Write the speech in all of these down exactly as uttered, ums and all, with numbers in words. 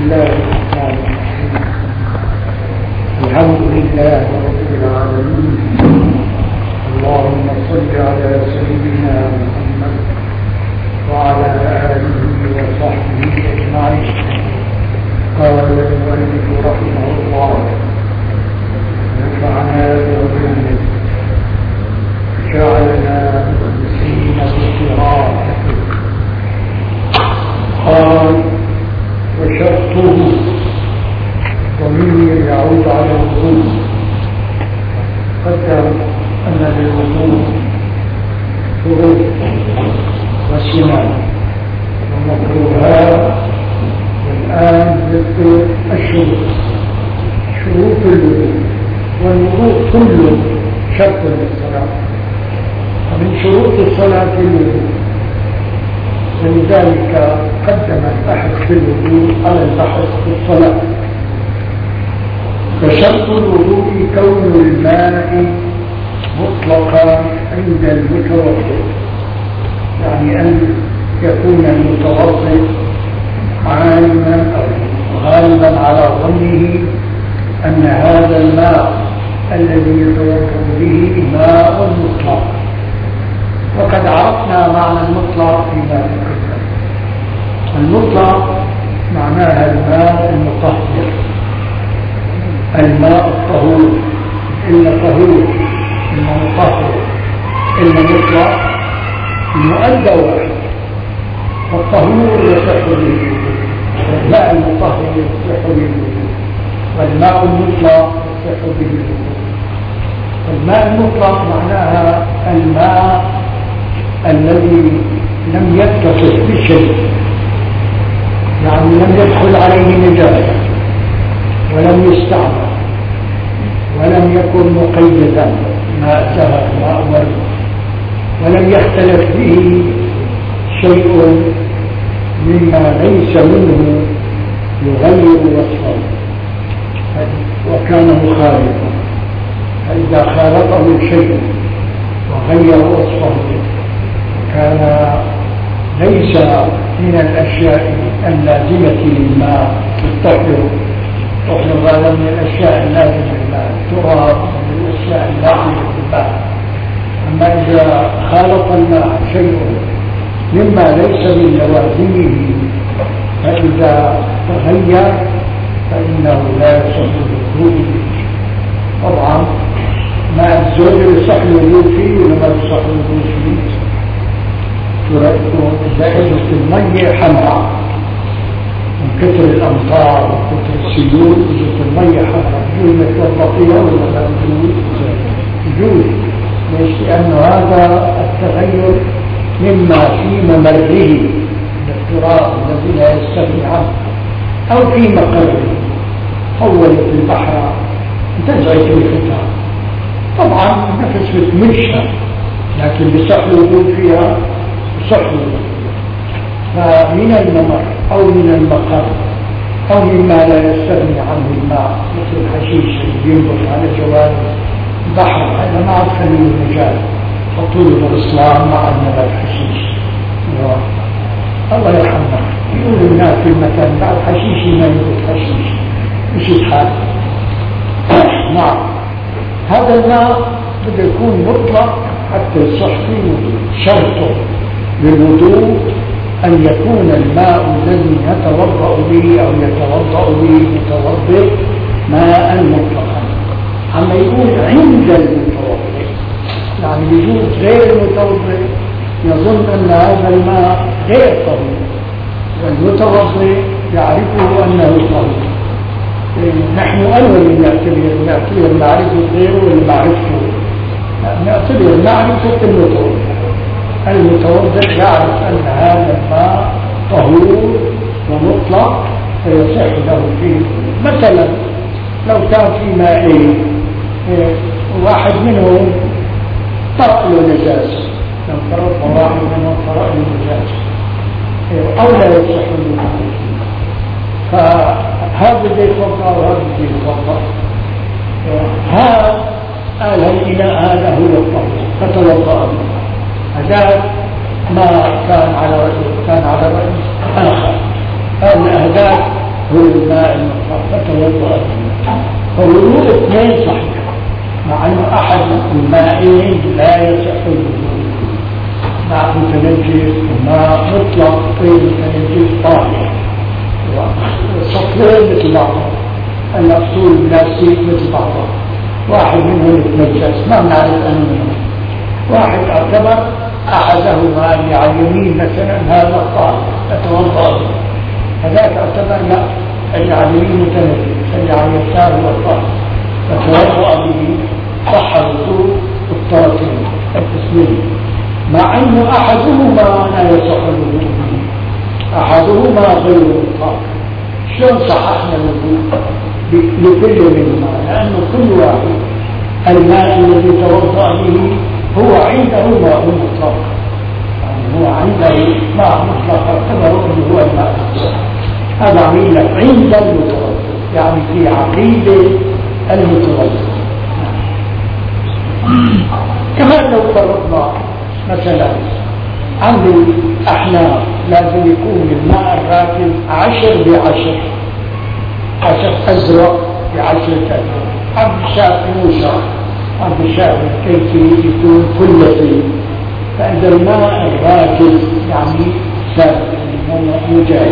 الله الرحمن الرحيم. الحمد لله رب العالمين. اللهم صل على سيدنا محمد وعلى آله وصحبه أجمعين. قال المؤلف رحمه الله: نفعنا بعلمه جعلنا مخلصين بقراءته. قال: وشرطه ضمير يعود على الوضوء. قدر أن للوضوء شروط وسنن ومكروهات، والآن نذكر الشروط. شروط الوضوء، والوضوء كله شرط للصلاة، ومن شروط الصلاة الوضوء، ولذلك قدم البحث في الوضوء على البحث في الصلاة. فشرط الوضوء كون الماء مطلقا عند المتوضئ، يعني أن يكون المتوضئ عالما أو غالبا على ظنه أن هذا الماء الذي يتوضأ به ماء مطلق. وقد عرفنا معنى المطلق فيما تقدم. المطلق معناها الماء المطهر، الماء الطهور. إلا طهور، إلا مطهر، إلا مطلق، المؤدى واحد. فالطهور يصح به، والماء المطهر يصح به، والماء المطلق يصح به. الماء المطلق معناها الماء الذي لم يتصف بشيء، يعني لم يدخل عليه نجاسة، ولم يستعمل، ولم يكن مقيدا ماء زهر ماء ورد، ولم يختلف به شيء مما ليس منه يغير وصفه وكان مخالفا. فإذا خالطه شيء وغير وصفه كان ليس من الأشياء اللازمة للماء الطهر. طهر هذا من الأشياء اللازمة للماء، التراب من الأشياء اللازمة للماء. أما إذا خالط الماء شيء مما ليس من لوازمه فإذا تغير فإنه لا يصح الوضوء. طبعا ماء الزوج يصح الوضوء فيه ولا ما يصح الوضوء فيه؟ زائدة المية حمراء من كثر الأمطار وكثر السيول، وجدت المية حمراء يجوز يتوضأ فيها ولا لا يجوز؟ يجوز. ليش؟ لأن هذا التغير مما في ممره من التراب الذي لا يستغني عنه، أو في مقره طولت البحر تزعج ريحتها. طبعا نفس بتمشها، لكن بصح الوجود فيها صح. فمن الممر أو من المقر أو مما لا يستغني عنه الماء، مثل الحشيش ينبت على جوانب البحر، هذا ما عاد خليه المجال. حطوا له الإسلام مع النبات حشيش. الله يرحمنا، يقول الناس في المكان بعد حشيش ما ينبت حشيش، مش الحال. نعم، هذا الماء بده يكون مطلق حتى يصح فيه الوضوء. شرطه للوضوء أن يكون الماء الذي يتوضأ به أو يتوضأ به المتوضئ ماء مطلقا. أما يقول عند المتوضئ، يعني يجوز غير المتوضئ يظن أن هذا الماء غير طهور، والمتوضئ يعرفه أنه طهور. نحن أول نعتبر نعتبر معرفة غيره ولا معرفته؟ نعتبر معرفة المتوضئ. المتوضئ يعرف أن هذا الماء طهور ومطلق فيصح له فيه. مثلا لو كان في ماء واحد منهم طرأ له نجاسة، لو فرض واحد منهم طرأ له نجاسة أو لا يصح له، فهذا بده يتوضأ وهذا بده يتوضأ. هذا قال الإناء هذا هو الطهور فتوضأ به. هذا ما كان على رأي كان على رأي آخر. قال هذا هو الماء المطلق فتوضأ فالوضوء اثنين صحيح، مع أنه أحد المائين لا يصح الوضوء، ماء متنجس وماء مطلق غير متنجس طاهر، وصفين مثل بعضهم، الأصول البلاستيك مثل بعضهم، واحد منهم يتنجس ما بنعرف أنه منهم، واحد اعتبر أحدهما اللي على اليمين مثلا هذا طاهر فتوضأ، هذاك اعتبر لا اللي على اليمين متنجس اللي على اليسار هو طاهر فتوضأ به، صح الوضوء بالطرفين التسليم، مع أنه أحدهما لا يصح الوضوء به، أحدهما غير طاهر. شلون صححنا الوضوء لكل منهما؟ لأنه كل واحد الماء الذي توضأ به هو عنده ماء مطلق، يعني هو عنده ماء مطلق اعتبره أنه هو الماء المطلق، هذا عميل عند المتوضئ، يعني في عقيدة المتوضئ. كمان لو فرضنا مثلا عند الأحناف لازم يكون الماء الراكد عشر بعشر، عشر أزرق بعشرة أزرق، عند الشافعي مو شرط، عند الشافعي كيف يكون كل شيء، فإذا الماء الراكد يعني ثابت مو جاي،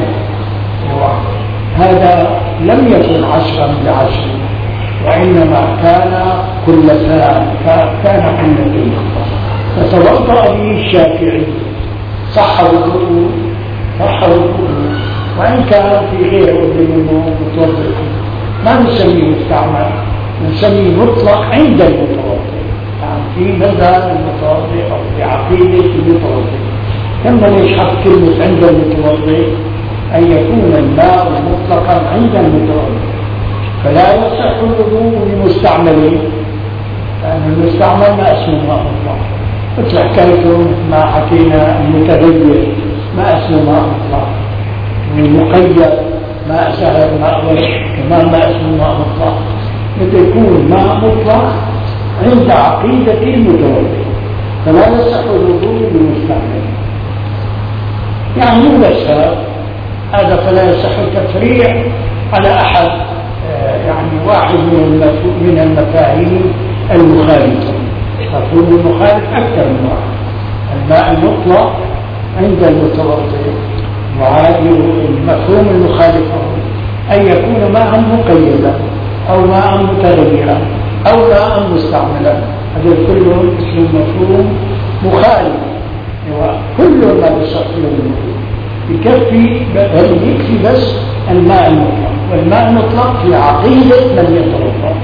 هذا لم يكن عشرا بعشر وإنما كان كلتان، كان كلتين، فتوضأ به الشافعي صح وضوءه، صح وضوءه وإن كان في غير وضوء منه متوضئ، ما نسميه مستعمل، نسميه مطلق عند المتوضئ، يعني في مذهب المتوضئ أو في عقيدة المتوضئ. كما يشحط كلمة عند المتوضئ أن يكون الماء مطلقا عند المتوضئ، فلا يصح الوضوء لمستعملين، لأن المستعمل ما اسمه ماء مطلق، مثل حكايته ما حكينا المتغير ما اسمه ماء مطلق، والمقيد ما سهل ماء ورق كمان ما اسمه ماء مطلق، متى يكون ماء مطلق عند عقيدة المتوضئ فلا يصح الوضوء للمستعملين. يعني مو بس هذا، فلا يصح التفريع على أحد يعني واحد من المفاهيم المخالفة، مفهوم المخالف أكثر من واحد. الماء المطلق عند المتوضئ المفهوم المخالف أن يكون ماء مقيدا أو ماء متغيرا أو ماء مستعملا، هذا كله اسم مفهوم مخالف، كل ما يصح له يكفي، بل يكفي بس الماء المطلق، والماء المطلق في عقيدة من يتوضأ.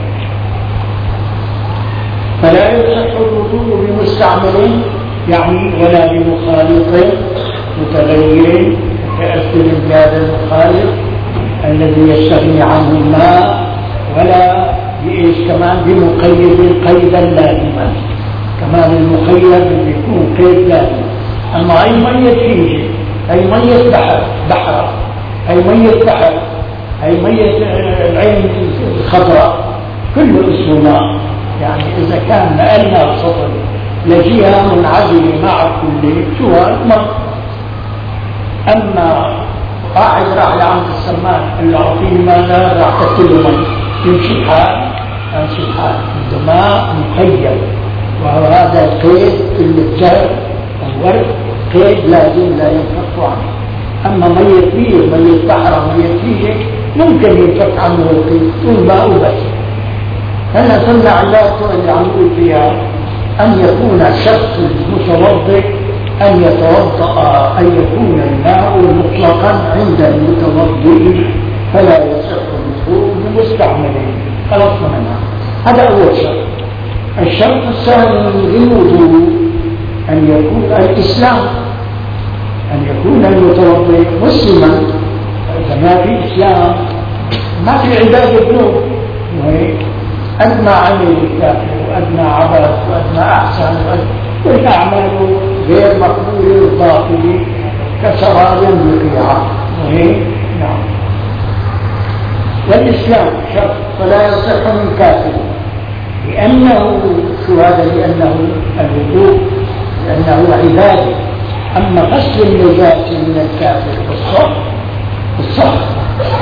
فلا يصح الوضوء بمستعمل يعني ولا بمخالط متغير كأثر بهذا المخالط الذي يستغني عنه الماء، ولا بإيش كمان بمقيد قيدا لازما، كمان المقيد اللي يكون قيد لازم. أما أي مية فيه، أي مية بحر بحر أي مية بحر أي مية العين الخضراء كله اسمه ماء، يعني إذا كان نقلنا السطر لجهة منعزلة مع كل شو الماء. أما واحد راح لعند السمان اللي أعطيه ماء راح تكله ماء يمشي حال يمشي حال ماء مقيد، وهذا القيد في الجهر والورد قيد لازم لا ينفك عنه. أما ميت فيه ميت بحر ميت فيه ممكن ينفك عنه القيد طول ما هو بس. هلا صلى علاته اللي عم يقول فيها أن يكون شرط المتوضئ أن يتوضأ أن يكون الماء مطلقا عند المتوضئ فلا يصح الوضوء بمستعملين. خلصنا منها، هذا أول شرط. الشرط الثاني للوضوء أن يكون الإسلام، أن يكون المتوضئ مسلما. إذا ما في إسلام ما في عبادة ذنوب، وهي أدنى عمل الكافر وأدنى عبث وأدنى أحسن والأعمال غير مقبولة الباطلة كسراب بقيعة، وهي نعم. والإسلام شرط فلا يصح من كافر، لأنه شو هذا؟ لأنه الوضوء، لأنه عبادة. أما غسل النجاسة من الكافر بالصح بالصح يعني غسل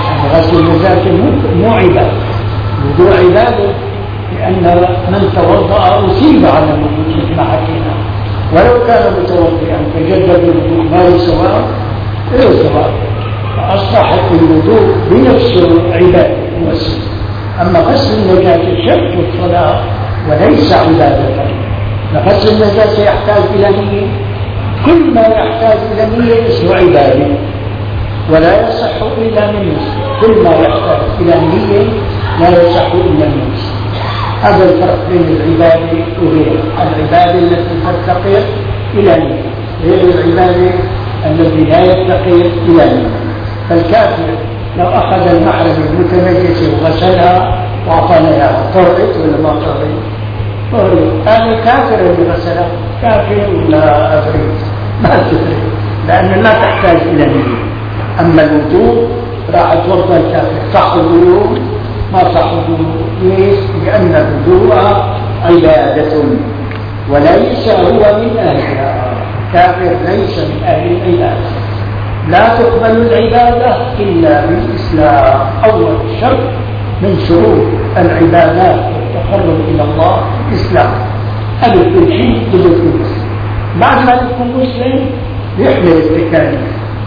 غسل النجاسة مو عبادة، الوضوء عبادة، لأن من توضأ أصيب على الوضوء مثل ما حكينا، ولو كان متوضئا تجدد الوضوء ما هو سواء غير سواء، فأصبح الوضوء بنفسه عبادة وسيلة. أما غسل النجاسة شرط الصلاة وليس عبادة. غسل النجاسة يحتاج إلى نية، كل ما يحتاج إلى نية اسمه عبادة ولا يصح إلا من مسلم، كل ما يحتاج إلى نية لا يصح إلا من مسلم. هذا الفرق بين العبادة وغيرها، العبادة التي تفتقر إلى نية غير العبادة التي لا يفتقر إلى نية. فالكافر لو أخذ المحرم المتنجسة وغسلها وأعطانا إياها طرقت ولا ما طرقت؟ طرقت. هذا كافر اللي غسلها، كافر ولا أفريد ما تفرق، لأن لا تحتاج إلى نية. أما الوضوء راح توضأ الكافر، صح الوضوء ما صح الوضوء. ليش؟ لأن الوضوء عبادة وليس هو من أهلها، الكافر ليس من أهل العبادة. لا تقبل العبادة إلا بالإسلام، أول شرط من شروط العبادات والتقرب إلى الله الإسلام. ألف كل شيء بدأ يكون مسلم، بعد ما يكون مسلم يحمل التكاليف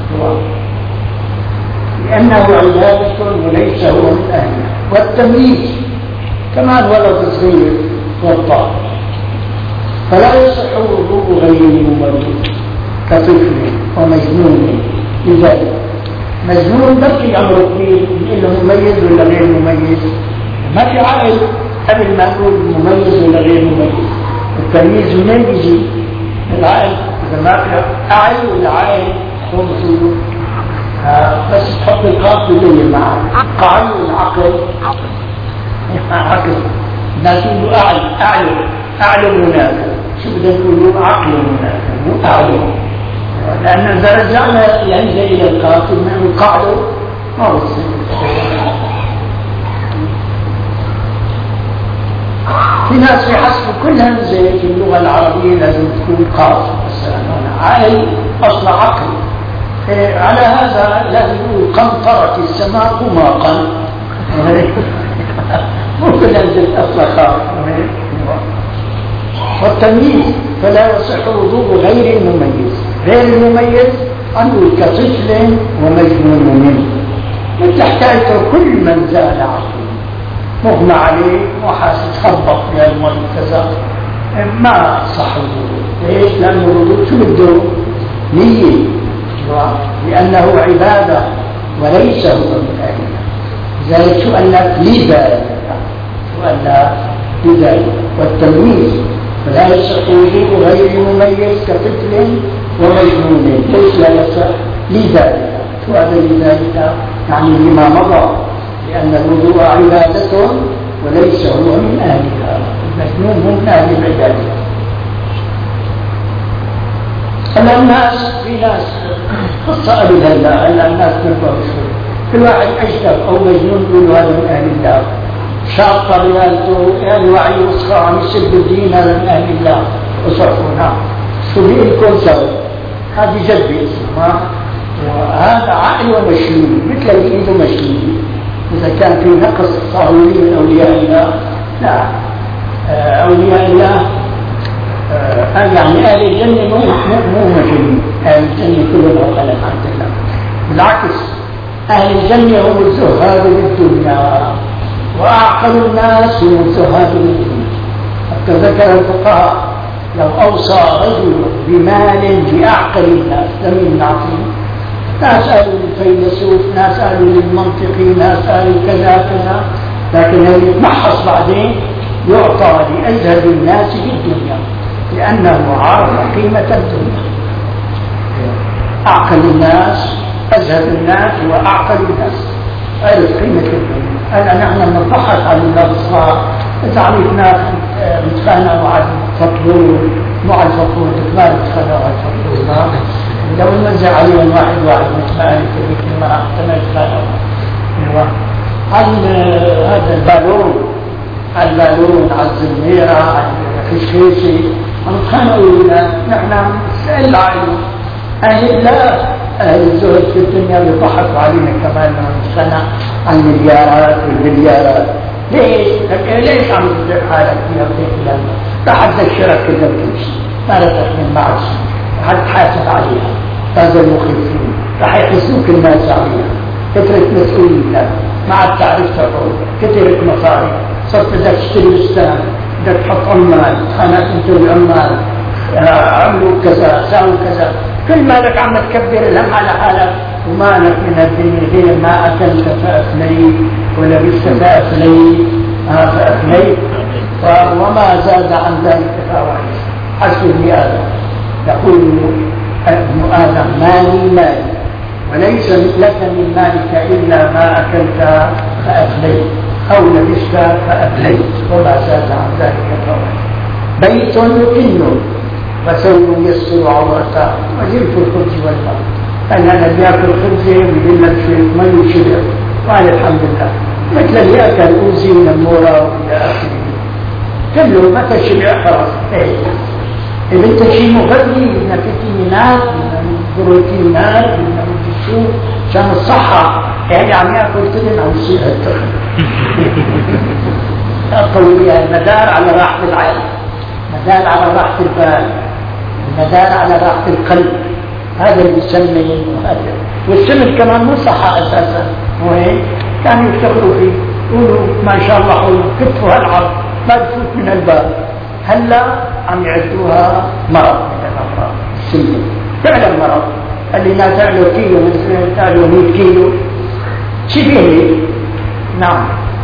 لأنه عبادة وليس هو من أهلها. والتمييز كمان ولد صغير والطاق، فلا يصح وضوء غير المميز كطفل ومجنون. لذلك مجنون بكي أمره كبير، إلا مميز ولا غير مميز؟ ما في عقل قبل ما نقول مميز ولا غير مميز. التمييز منين بيجي؟ العقل. إذا ما في عقل ولا عقل هو مسؤول. آه بس تحط القاف بيبين معه عقل والعقل عقل. الناس يقولوا أعلم أعلم أعلم منافق، شو بدنا نقولوا؟ عقل منافق مو أعلم، لأن إذا رجعنا الهمزة إلى القاف من القاعدة ما بصير. في ناس يحسبوا كل همزة في اللغة العربية لازم تكون قاف، مثلا عقل أصل عقل. على هذا لازم يقول قنطرة السماء قماقا ممكن أنزل أصل قاف. والتمييز فلا يصح وضوء غير المميز. غير المميز أنه كطفل ومجنون منه، مثل حكايته كل من زال عقله مغمى عليه وحاسس خبط يا المي كذا ما صح الوضوء. ليش؟ لأنه الوضوء شو بده؟ نية، لأنه عبادة وليس هو من أهلها. لذلك شو قال لك؟ لذلك شو قال لك؟ لذلك. والتمييز فلا يصح وضوء غير مميز كطفل ومجنون. ليش لا يصح؟ لذلك. شو هذا لذلك؟ يعني لما مضى، لأن الوضوء عبادة وليس هو من أهلها. المجنون هم من أهل العبادة. أما الناس في ناس خاصة أبي الهلا، أن الناس تنبغوا شوي، كل واحد أجدب أو مجنون يقولوا هذا من أهل الله، شاطر ريالته يعني وعي وصفة عم يسب الدين هذا من أهل الله وصفونا شو بيئلكم سوي. هذه جد اسمها، وهذا عقل ومشلول مثل اللي عنده مشلول. إذا كان في نقص صهوري من أولياء الله، لا أولياء الله آه يعني أهل الجنة مو مو مجنون، أهل الجنة كلهم عقلاء عند الله. بالعكس أهل الجنة هم الزهاد بالدنيا، وأعقل الناس هم الزهاد بالدنيا. حتى ذكر الفقهاء لو أوصى رجل بمال لأعقل الناس لم يمنعهم. ناس قالوا للفيلسوف، ناس قالوا للمنطقي، ناس قالوا كذا كذا، لكن هذا يتمحص بعدين يعطى لأزهد الناس في الدنيا، لأنه عرف قيمة الدنيا. أعقل الناس أزهد الناس وأعقل الناس عرف قيمة الدنيا. أنا نحن نضحك على الأبصار، إذا عرفنا نتخانق مع الفطور مع الفطور تكمال نتخانق مع الفطور، لو ننزع عليهم واحد واحد نتخانق مثل ما احتمل نتخانق. هذا البالون البالون على الزميرة على الخشخيشي نتخانقوا. نحن نسأل عنه أهل الله أهل الزهد في الدنيا بيضحكوا علينا كمان من سنة عن مليارات والمليارات. ليش؟ ليش عم تصير حالك فيها وتقول رح أتذكرك كذا وتمشي ما لا تحمل معصية رح تحاسب عليها. هذا المخيفين رح يحسوك الناس عليها. كثرة مسؤوليتك ما عاد تعرف تقول كثرة مصاري صرت بدك تشتري بستان بدك تحط عمال خانات انت والعمال عملوا كذا ساووا كذا كل مالك عم تكبر الهم على حالك ومالك من الدنيا غير ما أكلت فأفليت ولبست فأفليت فأفليت وما زاد عن ذلك فهو حسب ابن آدم يقول ابن آدم مالي مالي وليس لك من مالك إلا ما أكلت فأفليت أو لبست فأفليت وما زاد عن ذلك فهو بيت يقل وثوب يسر عورته وزلف الخبز والماء. أنا أنا بياكل خبزه ويقول لك شوية مي وشبع وقال الحمد لله مثل اللي أكل أوزي من المورا وإلى آخره كله متى شبع خلاص. إيه إذا أنت شيء مغذي من فيتامينات من بروتينات من الجسوم عشان الصحة يعني عم ياكل تدن أو يصير التخن قوية المدار على راحة العين مدار على راحة البال المدار على راحة القلب. هذا اللي يسمى هذا والسمن كمان مو صحة أساسا وين كانوا يفتخروا فيه يقولوا ما شاء الله حلو كتفوا هالعرض ما تفوت من الباب. هلا عم يعدوها مرض من الأمراض السمن فعلا مرض. اللي لا تعلو كيلو مثل تعلو مئة كيلو شبيه نعم.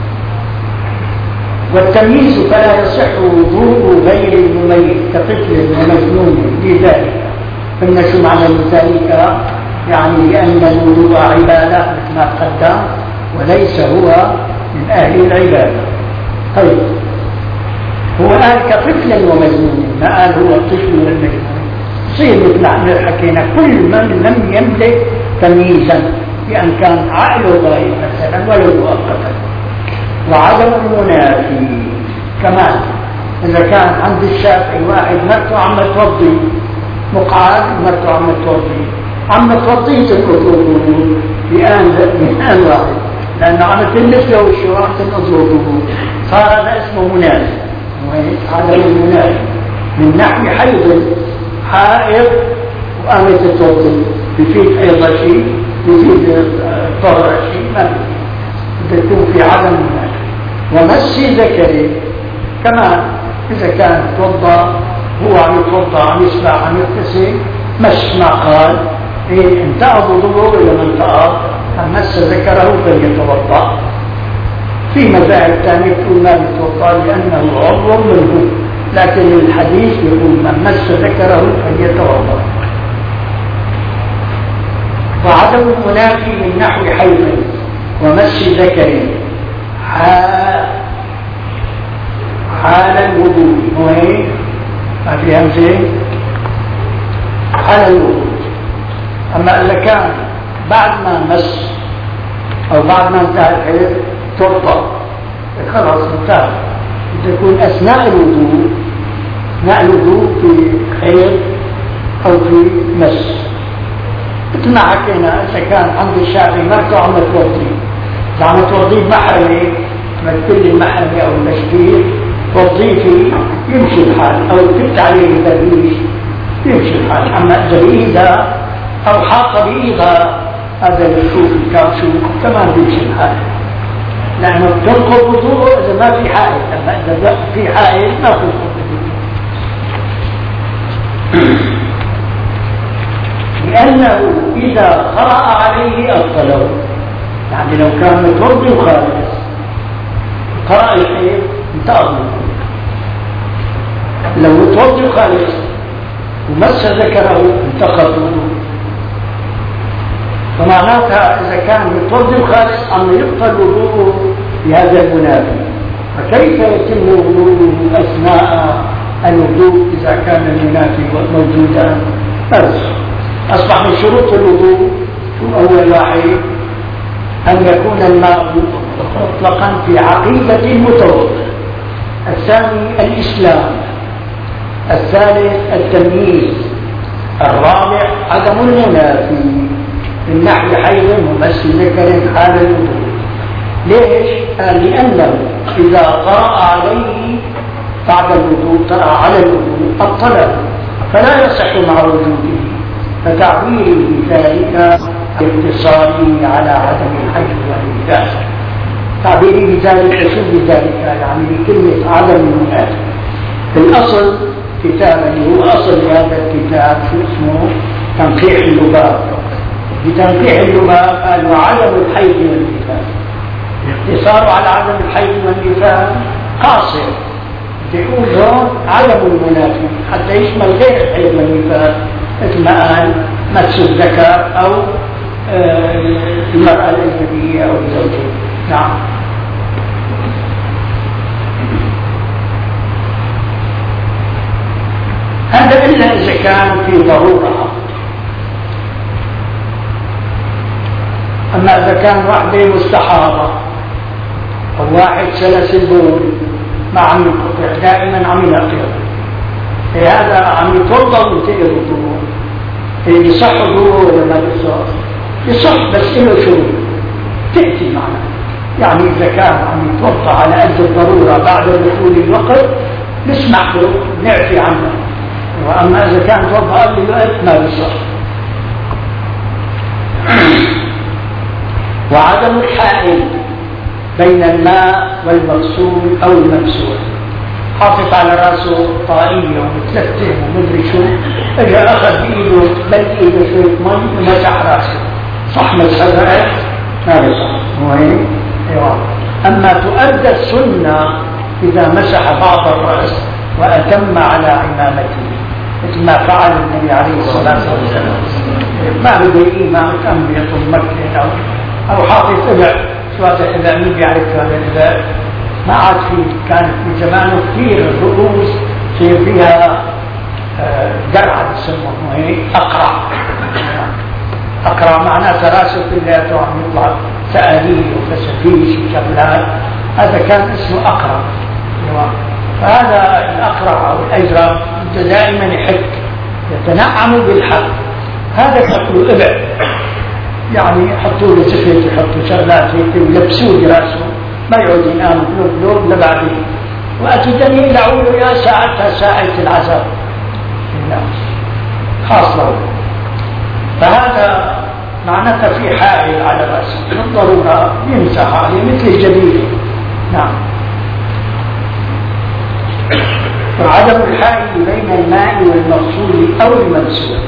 والتمييز فلا يصح وضوء غير المميز كطفل ومجنون لذلك. قلنا شو معنى ذلك؟ يعني لأن الوضوء عبادة مثل ما قدم وليس هو من أهل العبادة. طيب هو قال كطفل ومجنون ما قال هو الطفل والمجنون. صير مثل ما حكينا كل من لم يملك تمييزا بأن كان عقله ضعيف مثلا ولو مؤقتا. وعدم المنافي كمان إذا كان عند الشافعي واحد مرته عم توضي مقعد مرته عم توضي عم توضي تنقض بآن بآن واحد لأنه عم تلف له الشو عم تنقض صار هذا اسمه منافي. عدم المنافي من نحو حيض حائض وقامت توضي بفيد أيضا شيء بفيد طهر شيء ما تكون في عدم المنافي. ومس ذكره كمان إذا كان توضى هو عم يتوضى عم يسبح عم يغتسل مس ما قال إيه انتهى وضوءه إلى من انتهى مس ذكره فليتوضأ. في مذاهب ثانية تقول ما يتوضأ لأنه عضو منه لكن الحديث يقول من مس ذكره فليتوضأ. وعدم المنافي من نحو حيض ومس ذكره حال الوضوء وين ما في همزة حال الوضوء. أما إذا كان بعد ما مس أو بعد ما انتهى الحيض توضأ خلاص انتهى. تكون أثناء الوضوء أثناء الوضوء في حيض أو في مس مثل ما حكينا. إذا كان عند الشافعي مرته عم توضي إذا عم توضي بمحرمة مثل المحرمة أو المشبيه توضيفي يمشي الحال أو كنت عليه البريش يمشي الحال. أما إذا بإيدها أو حاطة بإيدها هذا الشوف الكاوشو كمان يمشي الحال لأنه تنقض وضوءه إذا ما في حائل. أما إذا في حائل ما تنقض لأنه إذا قرأ عليه أبطله. يعني لو كان متوضي وخالص قرأ الحيض انتقض. لو متوضي وخالص ومس ذكره انتقض. فمعناتها إذا كان متوضي وخالص أم يبطل وضوءه بهذا المنافي. فكيف يتم وضوءه أثناء الوضوء إذا كان المنافي موجودا؟ بس أصبح من شروط الوضوء أول واحد أن يكون الماء مطلقا في عقيدة المتوضئ. الثاني الإسلام. الثالث التمييز. الرابع عدم المنافي. من نحو حيض ومس ذكر حال الوضوء. ليش؟ قال لأنه إذا طرأ عليه بعد الوضوء طرأ على الوضوء أبطله فلا يصح مع وجوده، فتعبيره بذلك باقتصاره على عدم الحيض والنفاس. تعبيره بذلك شو بذلك؟ يعني بكلمة عدم المنافاة. في الأصل كتابا هو أصل هذا الكتاب شو اسمه؟ تنقيح اللباب. بتنقيح اللباب قال وعدم الحيض والنفاس، الاقتصار على عدم الحيض والنفاس قاصر، يقول هون عدم المنافي حتى يشمل غير الحيض والنفاس مثل ما قال مس الذكر أو المرأة الأجنبية أو الزوجية. نعم. هذا إلا إذا كان في ضرورة. أما إذا كان واحدة مستحاضة أو واحد سلس البول ما عم ينقطع دائما عم ينقطع، في هذا عم يتوضا وينتهي الوضوء، يصح الوضوء ولا ما يصح؟ يصح بس له شروط تأتي معنا. يعني إذا كان عم يتوضا على قد الضرورة بعد دخول الوقت نسمح له نعفي عنه، وأما إذا كان توضا قبل الوقت ما يصح. وعدم الحائل بين الماء والمغسول أو الممسوح، حاطط على راسه طاقية ومتلتم ومدري شو، اجى أخذ بإيده بل إيده شوية مي ومسح راسه، صح مسح الرأس؟ ما بصح. هو هيك؟ أيوة. أما تؤدى السنة إذا مسح بعض الرأس وأتم على عمامته مثل ما فعل النبي عليه الصلاة والسلام. ما بده إمام كان بيطل مكة أو أو حاطط إبع، شو هذا الإبع؟ مين بيعرف هذا الإبع؟ ما عاد في، كانت في زمانه كثير الرؤوس صير فيها قرعة بسموه هيك، أقرع. أقرع معناتها راسه كلياته عم يطلع سآليل وفسفيش وشغلات، هذا كان اسمه أقرع. فهذا الأقرع أو الأجرب دائما يحك يتنعم بالحق، هذا تقول إبع، يعني يحطوا له زفت يحطوا شغلات هيك ويلبسوه براسه ما يعود ينام بلوب بلوب لبعدين، وقت الدنيا يدعوا له يا ساعتها ساعة العذاب خاص له. فهذا معناتها في حائل على راسه بالضرورة يمسح عليه مثل الجبيل. نعم. وعدم الحائل بين الماء والمغسول أو الممسوح.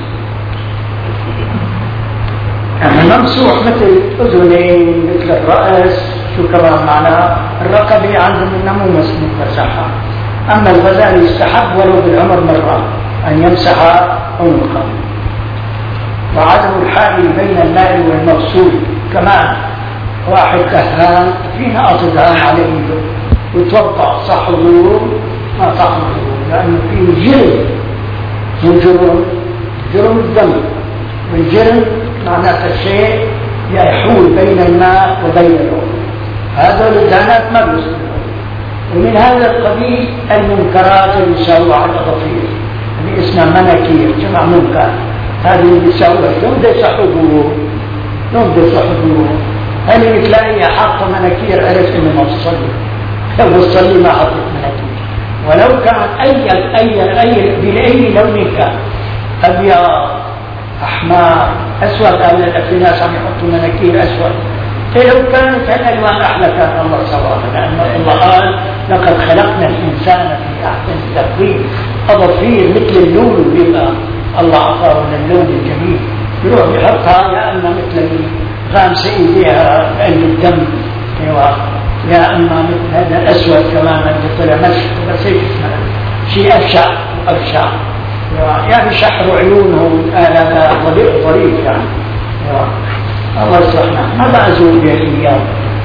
الممسوح مثل أذنين مثل الرأس، شو كمان معناه؟ الرقبة عندهم إنه مسحها. أما الغزال يستحب ولو بالعمر مرة أن يمسح عنقه. وعدم الحائل بين الماء والمغسول كمان، واحد دهان في نقط دهان على ايده وتوضا صح الوضوء ما صح الوضوء، لانه فيه جرم، مو جرم، جرم الدم، والجرم معناته شيء يحول بين الماء وبين الوضوء، هذا الدهانات ما بيصير. ومن هذا القبيل المنكرات اللي يساووا على الأظافير اللي اسمها مناكير، جمع منكر، هذه اللي يساووها شلون بده يصحبوه؟ شلون بده يصحبوه؟ هل بتلاقيها حاطه مناكير عرف انه ما بتصلي، لو بتصلي ما حطت مناكير، ولو كان اي اي اي باي لون كان، ابيض احمر اسود، قال في ناس عم يحطوا مناكير اسود، لو كانت الالوان احلى كان الله سواها، لان الله قال لقد خلقنا الانسان في احسن تقويم، اظافير مثل اللون بيبقى الله اعطاه من اللون الجميل، يروح يحطها يا اما مثل غامسه ايديها بقلب الدم، يا اما مثل هذا الاسود كمان اللي طلع مشط بس هيك شيء ابشع وابشع، يعني شحروا عيونهم هذا ظريف ظريف يعني. الله يصلحنا، ما بعزوا به اياه.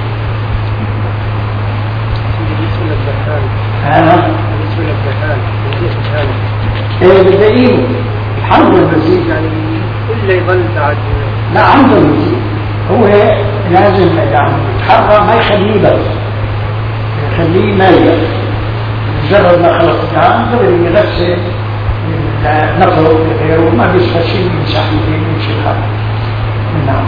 ها؟ ايه بالدليل الحمد لله يعني كله يظل بعد لا عنده المزيد، هو لازم يعني يتحرى ما يخليه بس يخليه مايل، مجرد ما خلص الدهان قبل يغسل نقره بغيره ما بيصفى شيء من شحمه من شيء هذا. نعم.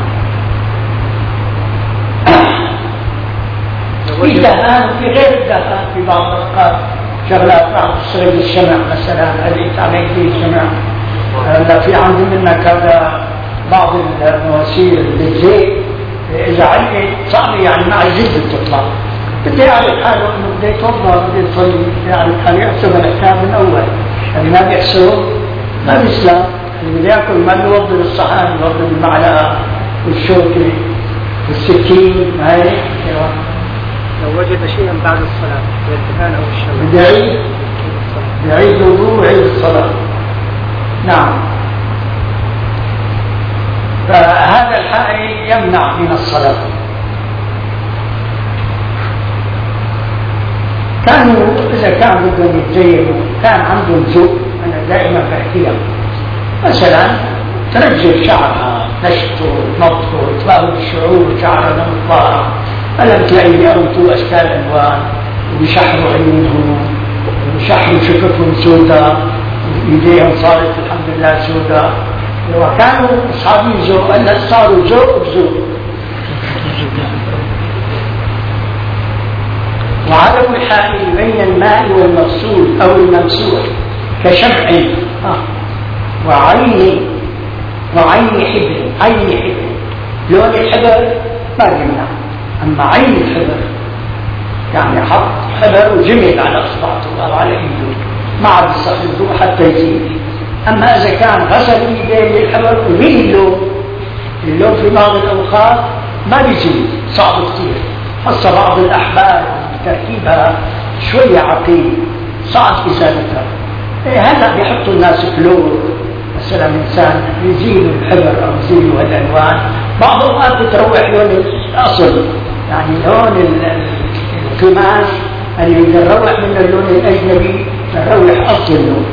في دهان في غير الدهان في بعض الأوقات شغلات بعض الصغير الشمع مثلا عليك عليك الشمع. لا في عندي منك هذا بعض المواسير بالزيت إذا علقت صعب يعني مع الزيت بتطلع. بدي يعرف حاله إنه بده يتوضأ بده يصلي بده يعرف حاله يحسب الأحكام من أول. اللي ما بيحسب ما بيسلم. اللي بده ياكل ما بيوضي الصحن يوضي المعلقة والشوكة والسكين ما هيك. لو وجد شيئا بعد الصلاة الدهان أو الشمع بده يعيد يعيد الوضوء ويعيد الصلاة. نعم. فهذا الحائل يمنع من الصلاة. كانوا إذا كان بدهم يتزينوا كان عندهم ذوق. أنا دائما بحكيها مثلا ترجل شعرها نشطه نطفه تلاقوا الشعور شعرها مطلع ألم تلاقي اليوم تو أشكال ألوان وبيشحروا عيونهم وبيشحروا شفتهم سوداء وإيديهم صارت الحمد لله سوداء. وكانوا أصحابي ذوق أن صاروا ذوق بذوق. وعدم الحائل بين الماء والمغسول أو الممسوح كشمع وعين وعين حبر. عين حبر لون الحبر ما يمنع. أما عين الحبر يعني حط حبر وجمل على أصبعته أو على إيده ما عاد يستخدمه حتى يزيد. أما إذا كان غسل إيديه بالحبر ومين اللون؟ اللون في بعض الأوقات ما بيزيد صعب كثير. خاصة بعض الأحبار تركيبها شوية عقيم صعب إزالتها. إيه هلا بيحطوا الناس كلور مثلا إنسان يزيلوا الحبر أو يزيلوا الألوان. بعض الأوقات بتروح لون الأصل يعني لون القماش اللي يروح من اللون الأجنبي يروح أصل اللون.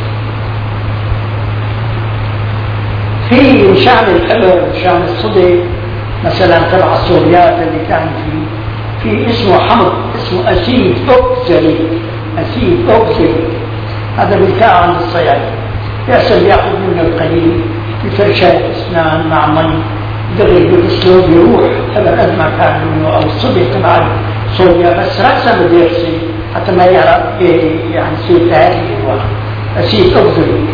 في شان الحبر شان الصدى مثلا تبع السوريات اللي كان فيه في اسمه حمض اسمه أسيد أوكساليك. أسيد أوكساليك هذا بيتاع عند الصيادلة يحسن ياخذ منه القليل بفرشاة اسنان مع مي دغري بغسله بيروح هذا قد ما كان لونه او الصبي تبع صوبيا بس راسا بده يغسل حتى ما يعرف يعني يصير تهيئ أسيد أوكساليك.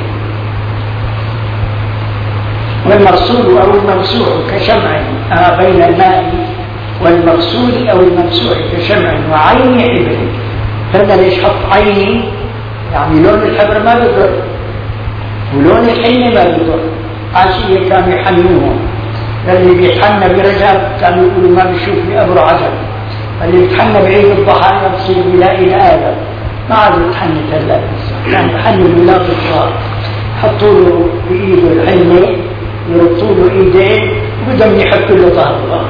والمغسول او الممسوح كشمع بين الماء والمغسول او الممسوح كشمع وعين حبر. فهذا ليش حط عيني يعني لون الحبر ما بيضر ولون الحنة ما بيضر. عاشية كانوا يحنوهم. اللي بيتحنى برجب كانوا يقولوا ما بيشوف بأبر عجب. اللي بيتحنى بعيد الضحايا بصير بلاقي لآدم ما عاد يتحنى هلا. كان يحنوا بلاد الصغار حطوا له بإيده الحنة يربطوا له إيديه وبدهم يحكوا له ظهره.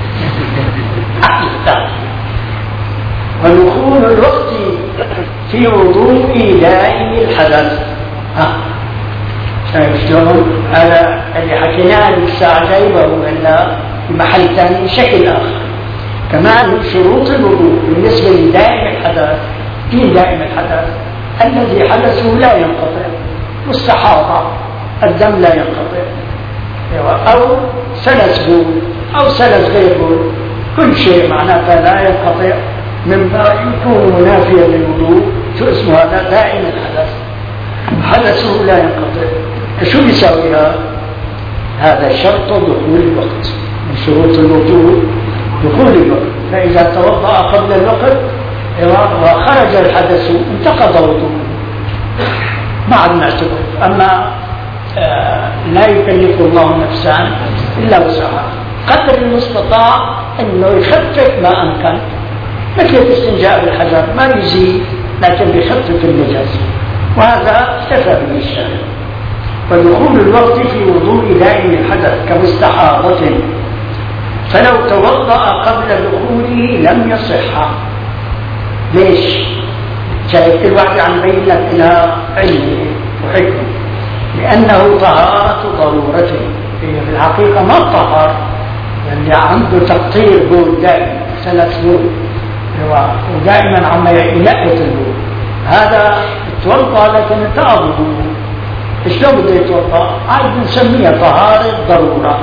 ودخول الوقت في وضوء دائم الحدث. ها شايف شلون؟ هذا اللي حكيناه الساعة جايبه ولا في محل ثاني بشكل آخر. كمان شروط الوضوء بالنسبة لدائم الحدث. دين دائم الحدث الذي حدثه لا ينقطع. مستحاضة الدم لا ينقطع أو سلس بول أو سلس غير بول كل شيء معناته لا ينقطع مما يكون منافيا للوضوء. شو اسمه هذا؟ دائم الحدث حدثه لا ينقطع. شو بيساوي هذا؟ شرط دخول الوقت من شروط الوضوء دخول الوقت. فإذا توضأ قبل الوقت وخرج الحدث انتقض وضوءه ما عاد نعتبر. أما آه لا يكلف الله نفسا إلا وسعها قدر المستطاع أنه يخفف ما أمكن مثل الاستنجاء بالحجر ما يزيد لكن بيخفف النجاسة وهذا اكتفى به الشارع. ودخول الوقت في وضوء دائم الحدث كمستحاضة فلو توضأ قبل دخوله لم يصح. ليش؟ شايف كل واحد عم يبين لك لها علم وحكم. لأنه طهارة ضرورته. في الحقيقة ما طهر اللي عنده تقطير بول دائم ثلاث بول ودائما عم ينقط البول هذا توضأ لكن انتهى وضوءه. شلون بده يتوضأ؟ عاد بنسميها طهارة ضرورة.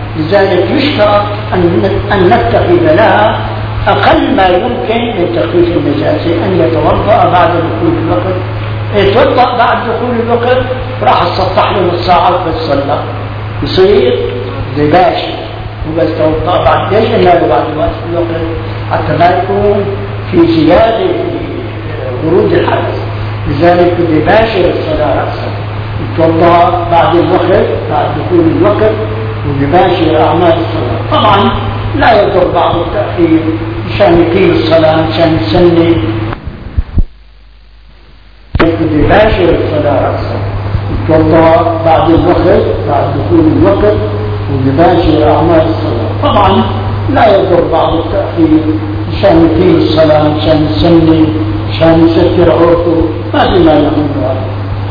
لذلك يشترط أن نتخذ لها أقل ما يمكن لتخفيف النجاسة، أن يتوضأ بعد دخول الوقت. يتوضأ بعد دخول الوقت راح تسطح له الساعة وبس صلى، يصير بباشر وبس توضأ بعد. ليش قلنا له بعد الوقت؟ حتى ما يكون في زيادة في ورود الحدث. لذلك بباشر الصلاة رأسا، يتوضأ بعد الوقت بعد دخول الوقت وبباشر أعمال الصلاة. طبعا لا يضر بعض التأخير مشان يقيم الصلاة مشان يسني، بباشر الصلاة رأسا، يتوضأ بعد الوقت بعد دخول الوقت وبباشر أعمال الصلاة. طبعا لا يضر بعض التأخير مشان يقيم الصلاة مشان يسني مشان يستر عورته، ما في ما يهم هذا.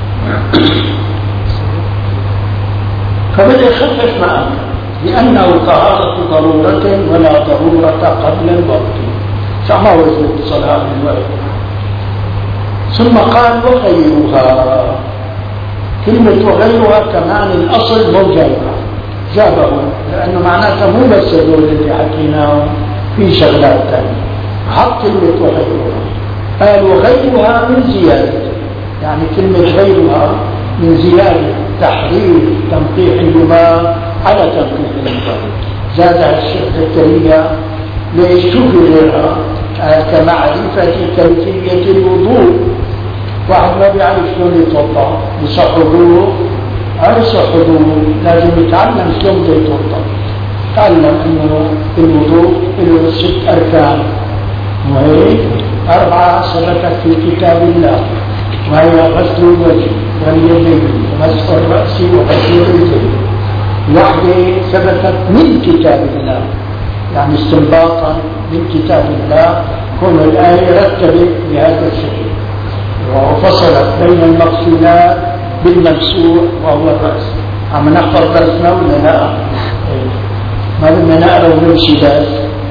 فبدأ يخفف ما أمر لأنه طهارة ضرورة ولا ضرورة قبل الوقت، فما وزن الصلاة بالوقت. ثم قال وغيرها، كلمة وغيرها كمان الأصل مو جايبها، جابه لأنه معناتها مو بس هذول اللي حكيناه، في شغلات ثانية. حط كلمة وغيرها، قال وغيرها من زيادة، يعني كلمة غيرها من زيادة تحريف تنقيح اللباب على تنقيح اللباب. زادها الشيخ زكريا ليش؟ شوف غيرها كمعرفة كيفية الوضوء. واحد ما بيعرف شلون يتوضا، بصح وضوء هذا صح وضوء، لازم يتعلم شلون بده يتوضا. تعلم انه الوضوء له ست اركان، وهي اربعه ثبتت في كتاب الله، وهي غسل الوجه واليدين ومسح الراس وغسل الرجلين. واحده ثبتت من كتاب الله، يعني استنباطا من كتاب الله، كون الايه رتبت بهذا الشكل وفصلت بين المغسولات بالممسوح وهو الراس. عم نحفظ درسنا ولا لا؟ ما بدنا نقرا ونمشي بس.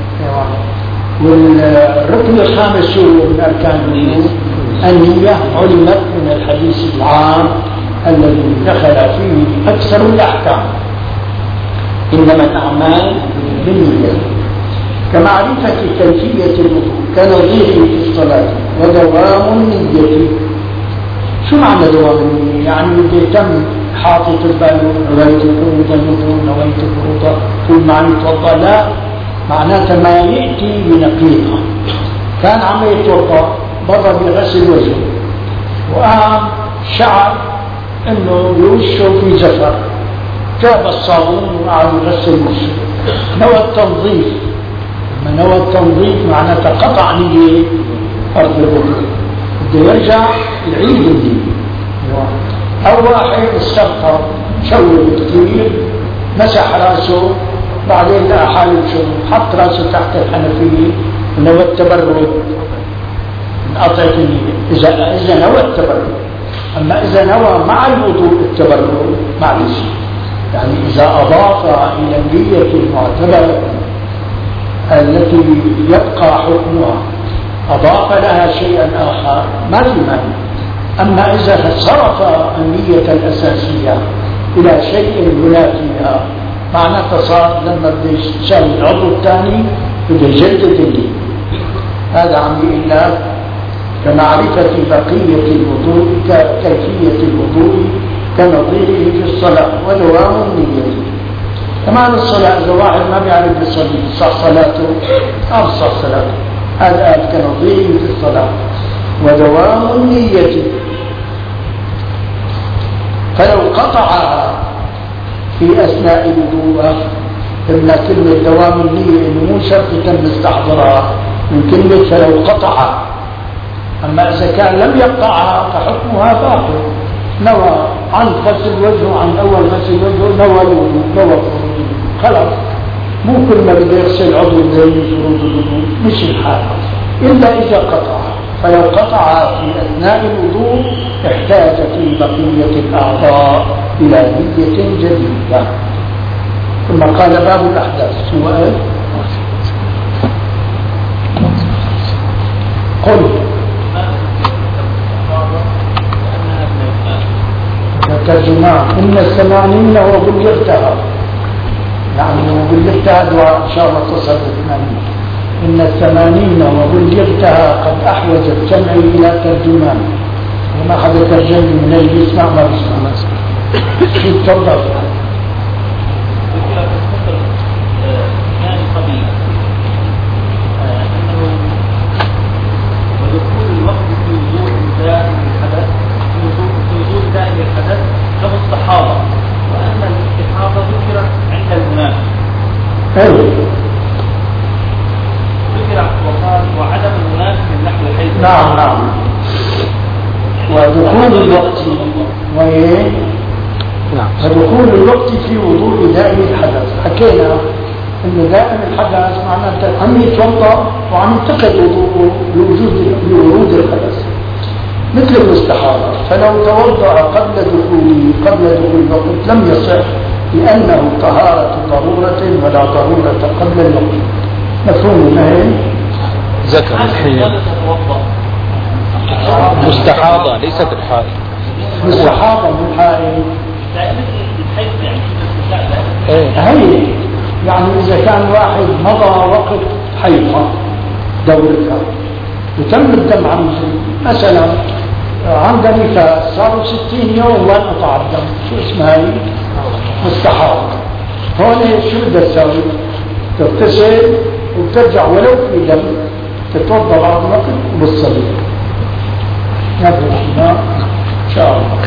والركن الخامس من اركان الوضوء النية، علمت من الحديث العام الذي دخل فيه اكثر الاحكام، انما الاعمال بالنية. كمعرفة كيفية الوضوء كنظيره في الصلاة ودوام النية. شو معنى دوام النية؟ يعني بيتم حاطط البال نويت فروض الوضوء نويت فروض كل معنى يتوضا، لا، معناته ما يأتي بنقيضها. كان عم يتوضا بضل بغسل وجهه وقام شعر انه بوشه في زفر، جاب الصابون وقعد يغسل وجهه، نوى التنظيف. لما نوى التنظيف معناته قطع نية فرض الوضوء، بده يرجع يعيد النية. أو واحد استغفر شوه كثير مسح راسه بعدين لقى حاله شو، حط راسه تحت الحنفية ونوى التبرد من قطعة النية، إذا إذا نوى التبرد. أما إذا نوى مع الوضوء التبرد معلش، يعني إذا أضاف إلى النية المعتبرة التي يبقى حكمها أضاف لها شيئا آخر ما في مانع. أما إذا صرف النية الأساسية إلى شيء ينافيها معناته صار لما بده يساوي العضو الثاني بده يجدد النية. هذا عم يقول لك كمعرفة بقية الوضوء كيفية الوضوء كنظيره في الصلاة ودوام النية. كمان الصلاة إذا واحد ما بيعرف يصلي صح صلاته أو صح صلاته، هذا كنظيره في الصلاة ودوام النية. فلو قطعها في أثناء الوضوء، قلنا كلمة دوام النية إنه مو شرط يتم استحضارها من كلمة فلو قطعها. أما إذا كان لم يقطعها فحكمها باطل. نوى عن غسل وجهه، عن أول غسل وجهه نوى الوضوء، نوى خلاص، مو كل ما بده يغسل عضو زي شروط الوضوء، مش الحال، إلا إذا قطعها. فلو قطعها في أثناء الوضوء احتاج في بقية الأعضاء إلى نية جديدة. ثم قال باب الأحداث سؤال قل ترجمة إن الثمانين وبلغتها يعني وبلغتها وإن شاء الله تصل الثمانين. إن الثمانين وبلغتها قد أحوجت جمعي إلى ترجمان، وما حدا ترجم من اللي يسمع ما بيسمع. شو تفضل؟ الحدث كالصحابة، وأن الاستحاضة ذكرت عند المنافق. أيوه. ذكر وقال وعدم المنافق من نحو الحيث. نعم نعم. ودخول الوقت وإيه؟ نعم. ودخول الوقت في وضوء دائم الحدث، حكينا إنه دائم الحدث معناه أنت عم يتوضأ وعم ينتقد وضوءه لوجود لورود الحدث. مثل الاستحاضة، فلو توضأ قبل دخوله قبل دخول الوقت لم يصح، لأنه طهارة ضرورة ولا ضرورة قبل الوقت. مفهوم معي؟ ذكر الحين مستحاضة ليست الحائض. مستحاضة من حائض. هي يعني إذا كان واحد مضى وقت حيضة دورتها وتم الدم عنه، مثلا عندها نفاس صاروا ستين يوم وين قطع الدم، شو اسمها هي؟ مستحاضة. هون شو بدها تسوي؟ تغتسل وترجع ولو في دم، تتوضا بعد الوقت وبتصلي. نبدأ إن شاء الله.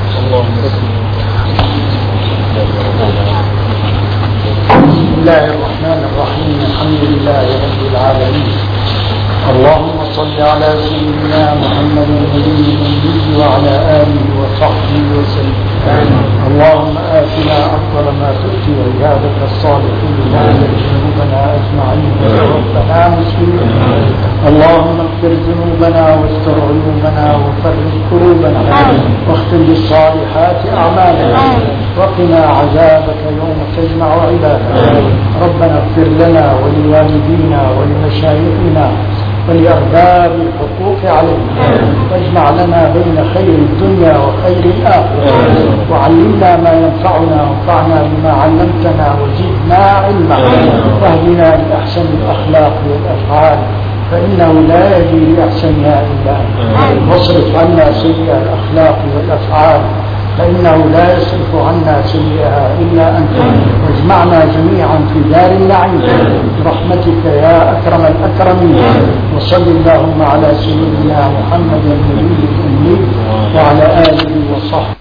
بسم الله الرحمن الرحيم. الحمد لله رب العالمين. اللهم صل على سيدنا محمد النبي الأمي وعلى آله وصحبه وسلم. اللهم آتنا أفضل ما تؤتي عبادك الصالحين واغفر ذنوبنا أجمعين وتوفنا مسلمين. اللهم اغفر ذنوبنا واستر عيوبنا وفرج كروبنا واختم بالصالحات أعمالنا وقنا عذابك يوم تجمع عبادك. ربنا اغفر لنا ولوالدينا ولمشايخنا ولأرباب الحقوق علينا، واجمع لنا بين خير الدنيا وخير الآخرة، وعلمنا ما ينفعنا وانفعنا بما علمتنا وزدنا علما، واهدنا لأحسن الأخلاق والأفعال فإنه لا يجي لأحسنها إلا أنت، واصرف عنا سيئة الأخلاق والأفعال فإنه لا يصرف عنا سيئها إلا أنت، واجمعنا جميعا في دار النعيم برحمتك يا أكرم الأكرمين. وصل اللهم على سيدنا محمد النبي الأمي وعلى آله وصحبه.